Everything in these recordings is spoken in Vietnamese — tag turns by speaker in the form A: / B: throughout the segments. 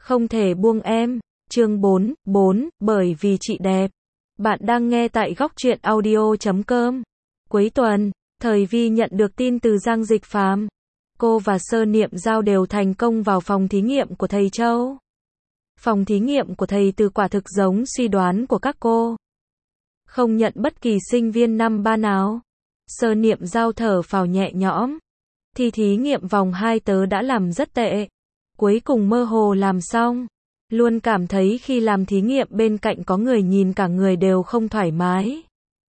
A: Không thể buông em. Chương 4, bởi vì chị đẹp. Bạn đang nghe tại góc truyện audio.com. Cuối tuần, Thời Vi nhận được tin từ Giang Dịch Phàm. Cô và Sơ Niệm Giao đều thành công vào phòng thí nghiệm của thầy Châu. Phòng thí nghiệm của thầy Từ quả thực giống suy đoán của các cô. Không nhận bất kỳ sinh viên năm ba nào. Sơ Niệm Giao thở phào nhẹ nhõm. Thí nghiệm vòng 2 tớ đã làm rất tệ. Cuối cùng mơ hồ làm xong. Luôn cảm thấy khi làm thí nghiệm bên cạnh có người nhìn cả người đều không thoải mái.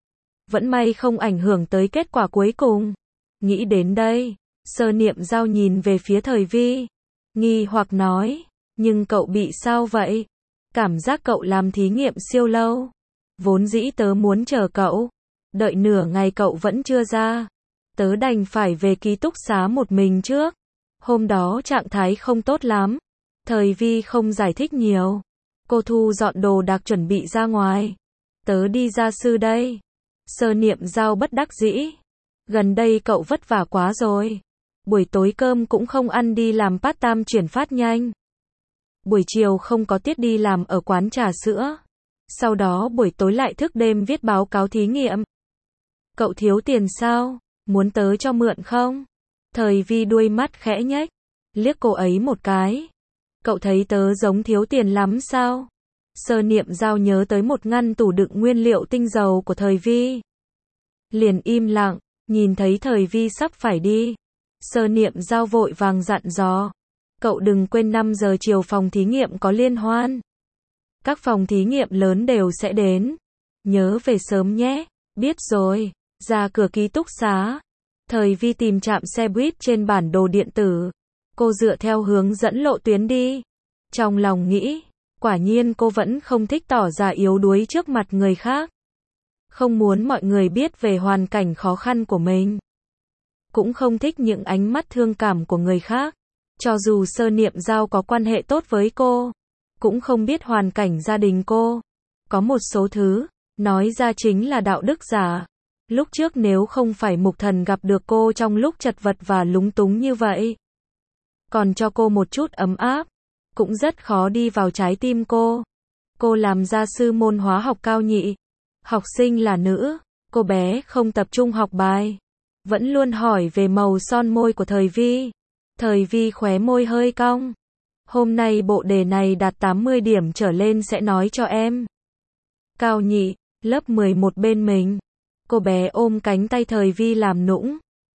A: Vẫn may không ảnh hưởng tới kết quả cuối cùng. Nghĩ đến đây, Sơ Niệm Giao nhìn về phía Thời Vi. Nghi hoặc nói, nhưng cậu bị sao vậy? Cảm giác cậu làm thí nghiệm siêu lâu. Vốn dĩ tớ muốn chờ cậu. Đợi nửa ngày cậu vẫn chưa ra. Tớ đành phải về ký túc xá một mình trước. Hôm đó trạng thái không tốt lắm. Thời Vi không giải thích nhiều. Cô thu dọn đồ đạc chuẩn bị ra ngoài. Tớ đi gia sư đây. Sơ Niệm Giao bất đắc dĩ. Gần đây cậu vất vả quá rồi. Buổi tối cơm cũng không ăn, đi làm part-time chuyển phát nhanh. Buổi chiều không có tiết đi làm ở quán trà sữa. Sau đó buổi tối lại thức đêm viết báo cáo thí nghiệm. Cậu thiếu tiền sao? Muốn tớ cho mượn không? Thời Vi đuôi mắt khẽ nhếch, liếc cô ấy một cái. Cậu thấy tớ giống thiếu tiền lắm sao? Sơ Niệm Giao nhớ tới một ngăn tủ đựng nguyên liệu tinh dầu của Thời Vi. Liền im lặng, nhìn thấy Thời Vi sắp phải đi. Sơ Niệm Giao vội vàng dặn dò. Cậu đừng quên 5 giờ chiều phòng thí nghiệm có liên hoan. Các phòng thí nghiệm lớn đều sẽ đến. Nhớ về sớm nhé. Biết rồi. Ra cửa ký túc xá. Thời Vi tìm trạm xe buýt trên bản đồ điện tử. Cô dựa theo hướng dẫn lộ tuyến đi. Trong lòng nghĩ, quả nhiên cô vẫn không thích tỏ ra yếu đuối trước mặt người khác. Không muốn mọi người biết về hoàn cảnh khó khăn của mình. Cũng không thích những ánh mắt thương cảm của người khác. Cho dù Sơ Niệm Giao có quan hệ tốt với cô, cũng không biết hoàn cảnh gia đình cô. Có một số thứ, nói ra chính là đạo đức giả. Lúc trước nếu không phải Mục Thần gặp được cô trong lúc chật vật và lúng túng như vậy, còn cho cô một chút ấm áp, cũng rất khó đi vào trái tim cô. Cô làm gia sư môn hóa học cao nhị. Học sinh là nữ, cô bé không tập trung học bài. Vẫn luôn hỏi về màu son môi của Thời Vi. Thời Vi khóe môi hơi cong. Hôm nay bộ đề này đạt 80 điểm trở lên sẽ nói cho em. Cao nhị, lớp 11 bên mình. Cô bé ôm cánh tay Thời Vi làm nũng.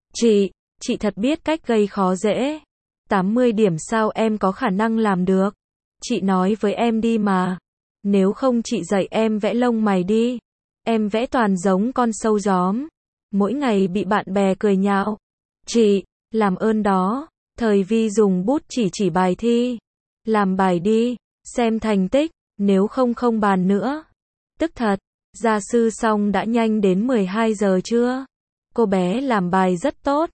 A: Chị thật biết cách gây khó dễ. 80 điểm sao em có khả năng làm được? Chị nói với em đi mà. Nếu không chị dạy em vẽ lông mày đi. Em vẽ toàn giống con sâu gióm. Mỗi ngày bị bạn bè cười nhạo. Chị, làm ơn đó. Thời Vi dùng bút chỉ bài thi. Làm bài đi, xem thành tích, nếu không không bàn nữa. Tức thật, gia sư xong đã nhanh đến 12 giờ trưa. Cô bé làm bài rất tốt.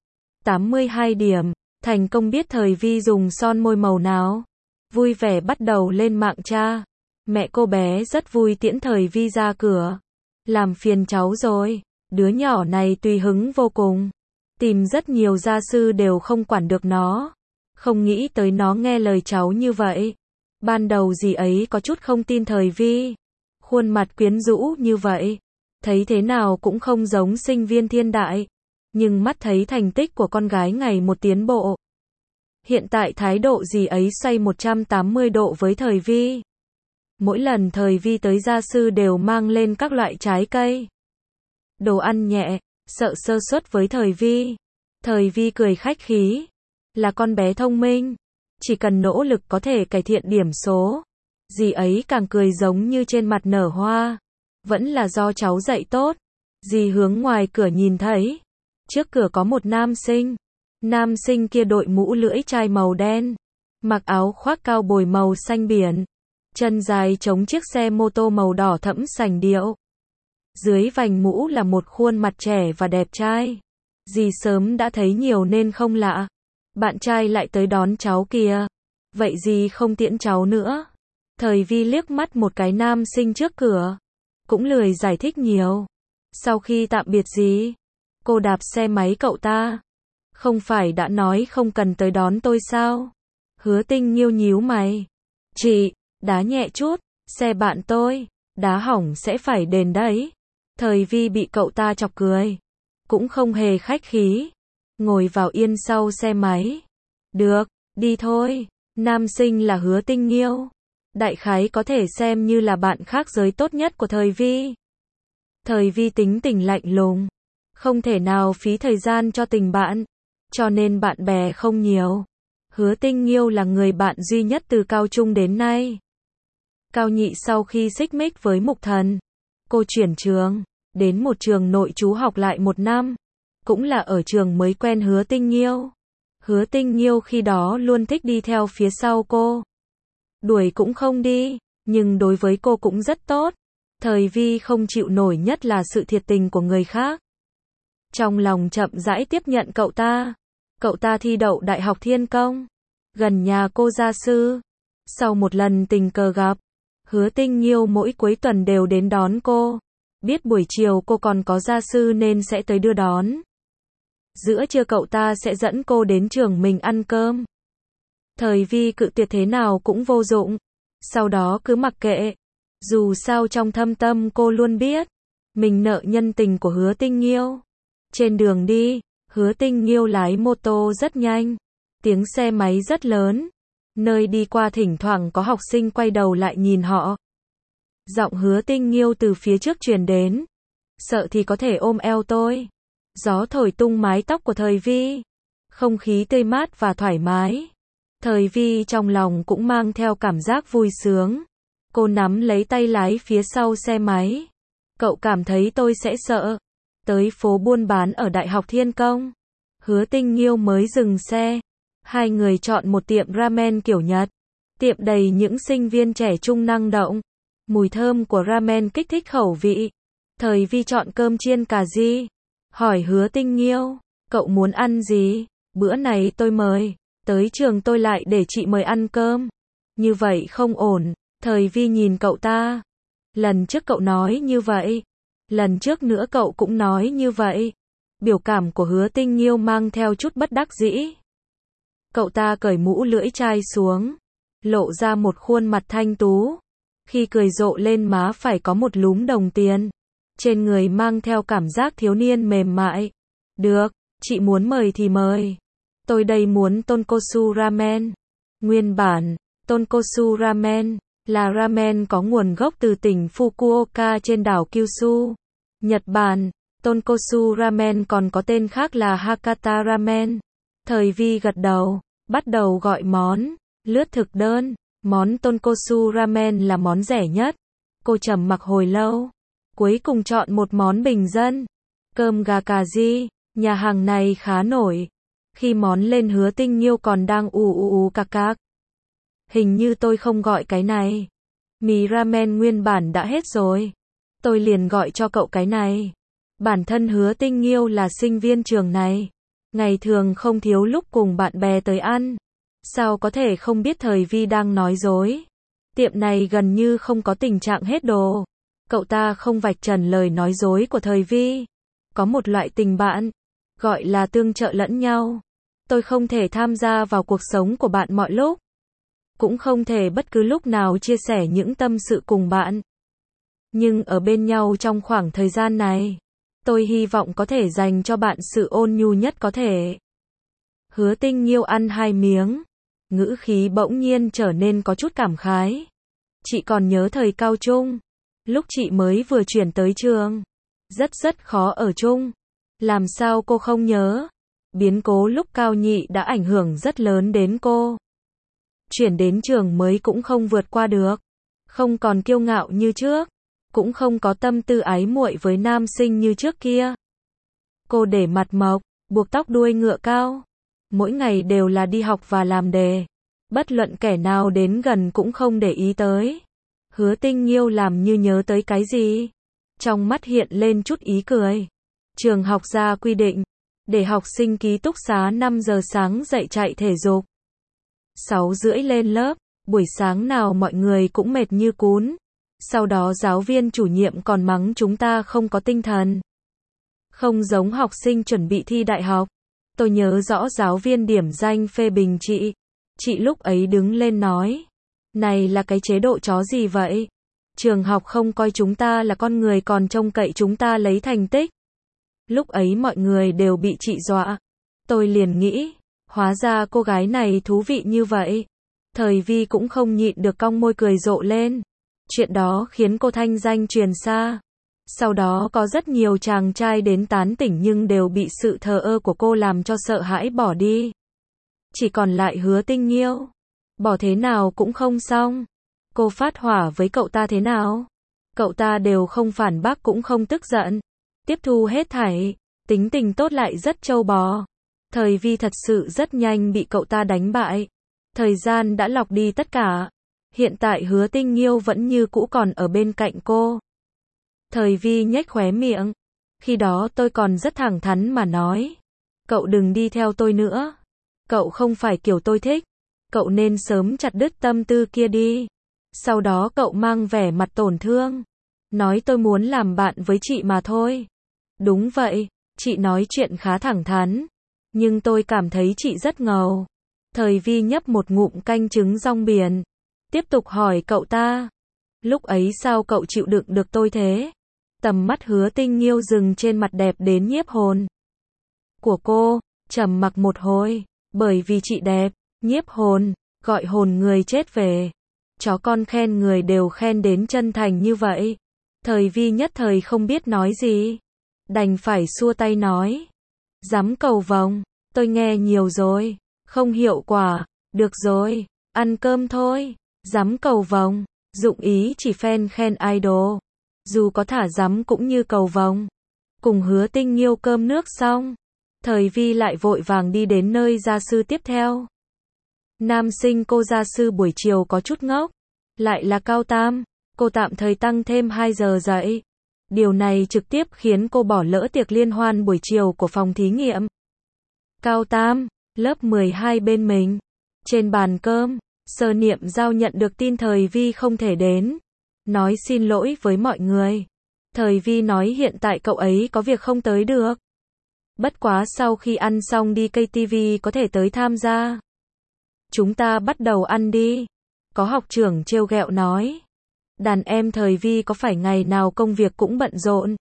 A: 82 điểm. Thành công biết Thời Vi dùng son môi màu nào. Vui vẻ bắt đầu lên mạng tra. Mẹ cô bé rất vui tiễn Thời Vi ra cửa. Làm phiền cháu rồi. Đứa nhỏ này tùy hứng vô cùng. Tìm rất nhiều gia sư đều không quản được nó. Không nghĩ tới nó nghe lời cháu như vậy. Ban đầu dì ấy có chút không tin Thời Vi. Khuôn mặt quyến rũ như vậy. Thấy thế nào cũng không giống sinh viên thiên đại. Nhưng mắt thấy thành tích của con gái ngày một tiến bộ. Hiện tại thái độ dì ấy xoay 180 độ với Thời Vi. Mỗi lần Thời Vi tới gia sư đều mang lên các loại trái cây, đồ ăn nhẹ, sợ sơ suất với Thời Vi. Thời Vi cười khách khí. Là con bé thông minh. Chỉ cần nỗ lực có thể cải thiện điểm số. Dì ấy càng cười giống như trên mặt nở hoa. Vẫn là do cháu dạy tốt. Dì hướng ngoài cửa nhìn thấy. Trước cửa có một nam sinh. Nam sinh kia đội mũ lưỡi chai màu đen. Mặc áo khoác cao bồi màu xanh biển. Chân dài chống chiếc xe mô tô màu đỏ thẫm sành điệu. Dưới vành mũ là một khuôn mặt trẻ và đẹp trai. Dì sớm đã thấy nhiều nên không lạ. Bạn trai lại tới đón cháu kìa. Vậy dì không tiễn cháu nữa. Thời Vi liếc mắt một cái nam sinh trước cửa. Cũng lười giải thích nhiều. Sau khi tạm biệt dì, cô đạp xe máy cậu ta. Không phải đã nói không cần tới đón tôi sao? Hứa Tinh nhíu nhíu mày. Chị, đá nhẹ chút, xe bạn tôi, đá hỏng sẽ phải đền đấy. Thời Vi bị cậu ta chọc cười. Cũng không hề khách khí. Ngồi vào yên sau xe máy. Được, đi thôi. Nam sinh là Hứa Tinh Nghiêu. Đại khái có thể xem như là bạn khác giới tốt nhất của Thời Vi. Thời Vi tính tình lạnh lùng. Không thể nào phí thời gian cho tình bạn. Cho nên bạn bè không nhiều. Hứa Tinh Nghiêu là người bạn duy nhất từ cao trung đến nay. Cao nhị sau khi xích mích với Mục Thần, cô chuyển trường, đến một trường nội trú học lại một năm. Cũng là ở trường mới quen Hứa Tinh Nghiêu. Hứa Tinh Nghiêu khi đó luôn thích đi theo phía sau cô. Đuổi cũng không đi, nhưng đối với cô cũng rất tốt. Thời Vi không chịu nổi nhất là sự thiệt tình của người khác. Trong lòng chậm rãi tiếp nhận cậu ta. Cậu ta thi đậu Đại học Thiên Công, gần nhà cô gia sư. Sau một lần tình cờ gặp, Hứa Tinh Nghiêu mỗi cuối tuần đều đến đón cô. Biết buổi chiều cô còn có gia sư nên sẽ tới đưa đón. Giữa trưa cậu ta sẽ dẫn cô đến trường mình ăn cơm. Thời Vi cự tuyệt thế nào cũng vô dụng. Sau đó cứ mặc kệ. Dù sao trong thâm tâm cô luôn biết, mình nợ nhân tình của Hứa Tinh Nghiêu. Trên đường đi, Hứa Tinh Nghiêu lái mô tô rất nhanh. Tiếng xe máy rất lớn. Nơi đi qua thỉnh thoảng có học sinh quay đầu lại nhìn họ. Giọng Hứa Tinh Nghiêu từ phía trước truyền đến. Sợ thì có thể ôm eo tôi. Gió thổi tung mái tóc của Thời Vi. Không khí tươi mát và thoải mái. Thời Vi trong lòng cũng mang theo cảm giác vui sướng. Cô nắm lấy tay lái phía sau xe máy. Cậu cảm thấy tôi sẽ sợ. Tới phố buôn bán ở Đại học Thiên Công. Hứa Tinh Nghiêu mới dừng xe. Hai người chọn một tiệm ramen kiểu Nhật. Tiệm đầy những sinh viên trẻ trung năng động. Mùi thơm của ramen kích thích khẩu vị. Thời Vi chọn cơm chiên cà ri. Hỏi Hứa Tinh Nghiêu, cậu muốn ăn gì? Bữa này tôi mời. Tới trường tôi lại để chị mời ăn cơm. Như vậy không ổn. Thời Vi nhìn cậu ta. Lần trước cậu nói như vậy. Lần trước nữa cậu cũng nói như vậy. Biểu cảm của Hứa Tinh Nghiêu mang theo chút bất đắc dĩ. Cậu ta cởi mũ lưỡi chai xuống. Lộ ra một khuôn mặt thanh tú. Khi cười rộ lên má phải có một lúm đồng tiền. Trên người mang theo cảm giác thiếu niên mềm mại. Được, chị muốn mời thì mời. Tôi đây muốn Tonkotsu Ramen. Nguyên bản, Tonkotsu Ramen là ramen có nguồn gốc từ tỉnh Fukuoka trên đảo Kyushu, Nhật Bản. Tonkotsu Ramen còn có tên khác là Hakata Ramen. Thời Vi gật đầu, bắt đầu gọi món, lướt thực đơn. Món Tonkotsu Ramen là món rẻ nhất. Cô trầm mặc hồi lâu. Cuối cùng chọn một món bình dân. Cơm gà cà ri. Nhà hàng này khá nổi. Khi món lên Hứa Tinh Nghiêu còn đang ù cạc cạc. Hình như tôi không gọi cái này. Mì ramen nguyên bản đã hết rồi. Tôi liền gọi cho cậu cái này. Bản thân Hứa Tinh Nghiêu là sinh viên trường này. Ngày thường không thiếu lúc cùng bạn bè tới ăn. Sao có thể không biết Thời Vi đang nói dối. Tiệm này gần như không có tình trạng hết đồ. Cậu ta không vạch trần lời nói dối của Thời Vi. Có một loại tình bạn, gọi là tương trợ lẫn nhau. Tôi không thể tham gia vào cuộc sống của bạn mọi lúc. Cũng không thể bất cứ lúc nào chia sẻ những tâm sự cùng bạn. Nhưng ở bên nhau trong khoảng thời gian này, tôi hy vọng có thể dành cho bạn sự ôn nhu nhất có thể. Hứa Tinh Nghiêu ăn 2 miếng. Ngữ khí bỗng nhiên trở nên có chút cảm khái. Chị còn nhớ thời cao trung. Lúc chị mới vừa chuyển tới trường. Rất khó ở chung. Làm sao cô không nhớ? Biến cố lúc cao nhị đã ảnh hưởng rất lớn đến cô. Chuyển đến trường mới cũng không vượt qua được. Không còn kiêu ngạo như trước. Cũng không có tâm tư ái muội với nam sinh như trước kia. Cô để mặt mộc, buộc tóc đuôi ngựa cao. Mỗi ngày đều là đi học và làm đề. Bất luận kẻ nào đến gần cũng không để ý tới. Hứa Tinh Nghiêu làm như nhớ tới cái gì. Trong mắt hiện lên chút ý cười. Trường học ra quy định, để học sinh ký túc xá 5 giờ sáng dậy chạy thể dục. 6 rưỡi lên lớp, buổi sáng nào mọi người cũng mệt như cún. Sau đó giáo viên chủ nhiệm còn mắng chúng ta không có tinh thần. Không giống học sinh chuẩn bị thi đại học. Tôi nhớ rõ giáo viên điểm danh phê bình chị. Chị lúc ấy đứng lên nói. Này là cái chế độ chó gì vậy? Trường học không coi chúng ta là con người còn trông cậy chúng ta lấy thành tích. Lúc ấy mọi người đều bị chị dọa. Tôi liền nghĩ, hóa ra cô gái này thú vị như vậy. Thời Vi cũng không nhịn được cong môi cười rộ lên. Chuyện đó khiến cô thanh danh truyền xa. Sau đó có rất nhiều chàng trai đến tán tỉnh nhưng đều bị sự thờ ơ của cô làm cho sợ hãi bỏ đi. Chỉ còn lại Hứa Tinh Nghiêu. Bỏ thế nào cũng không xong. Cô phát hỏa với cậu ta thế nào? Cậu ta đều không phản bác cũng không tức giận. Tiếp thu hết thảy. Tính tình tốt lại rất trâu bò. Thời Vi thật sự rất nhanh bị cậu ta đánh bại. Thời gian đã lọc đi tất cả. Hiện tại Hứa Tinh Nghiêu vẫn như cũ còn ở bên cạnh cô. Thời Vi nhếch khóe miệng. Khi đó tôi còn rất thẳng thắn mà nói. Cậu đừng đi theo tôi nữa. Cậu không phải kiểu tôi thích. Cậu nên sớm chặt đứt tâm tư kia đi. Sau đó cậu mang vẻ mặt tổn thương. Nói tôi muốn làm bạn với chị mà thôi. Đúng vậy, chị nói chuyện khá thẳng thắn. Nhưng tôi cảm thấy chị rất ngầu. Thời Vi nhấp một ngụm canh trứng rong biển. Tiếp tục hỏi cậu ta. Lúc ấy sao cậu chịu đựng được tôi thế? Tầm mắt Hứa Tinh Nghiêu dừng trên mặt đẹp đến nhiếp hồn của cô, trầm mặc một hồi. Bởi vì chị đẹp, nhiếp hồn, gọi hồn người chết về. Chó con khen người đều khen đến chân thành như vậy. Thời Vi nhất thời không biết nói gì. Đành phải xua tay nói. Dám cầu vồng, tôi nghe nhiều rồi. Không hiệu quả, được rồi, ăn cơm thôi. Dám cầu vồng, dụng ý chỉ fan khen idol. Dù có thả dám cũng như cầu vồng. Cùng Hứa Tinh Nghiêu cơm nước xong. Thời Vi lại vội vàng đi đến nơi gia sư tiếp theo. Nam sinh cô gia sư buổi chiều có chút ngốc. Lại là Cao Tam. Cô tạm thời tăng thêm 2 giờ dạy. Điều này trực tiếp khiến cô bỏ lỡ tiệc liên hoan buổi chiều của phòng thí nghiệm. Cao Tam, lớp 12 bên mình. Trên bàn cơm, Sở Niệm Giao nhận được tin Thời Vi không thể đến. Nói xin lỗi với mọi người. Thời Vi nói hiện tại cậu ấy có việc không tới được. Bất quá sau khi ăn xong đi KTV có thể tới tham gia. Chúng ta bắt đầu ăn đi. Có học trưởng trêu ghẹo nói. Đàn em Thời Vi có phải ngày nào công việc cũng bận rộn.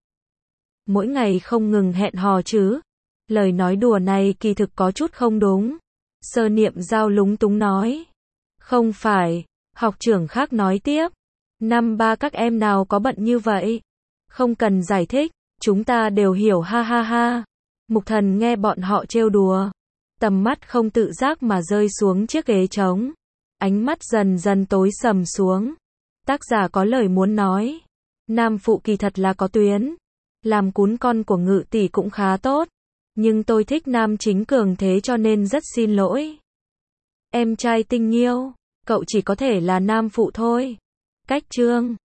A: Mỗi ngày không ngừng hẹn hò chứ. Lời nói đùa này kỳ thực có chút không đúng. Sở Niệm Giao lúng túng nói. Không phải, học trưởng khác nói tiếp. Năm ba các em nào có bận như vậy. Không cần giải thích, chúng ta đều hiểu ha ha ha. Mục Thần nghe bọn họ trêu đùa. Tầm mắt không tự giác mà rơi xuống chiếc ghế trống. Ánh mắt dần dần tối sầm xuống. Tác giả có lời muốn nói. Nam phụ kỳ thật là có tuyến. Làm cún con của Ngự tỷ cũng khá tốt. Nhưng tôi thích nam chính cường thế cho nên rất xin lỗi. Em trai Tinh Nghiêu, cậu chỉ có thể là nam phụ thôi. Cách chương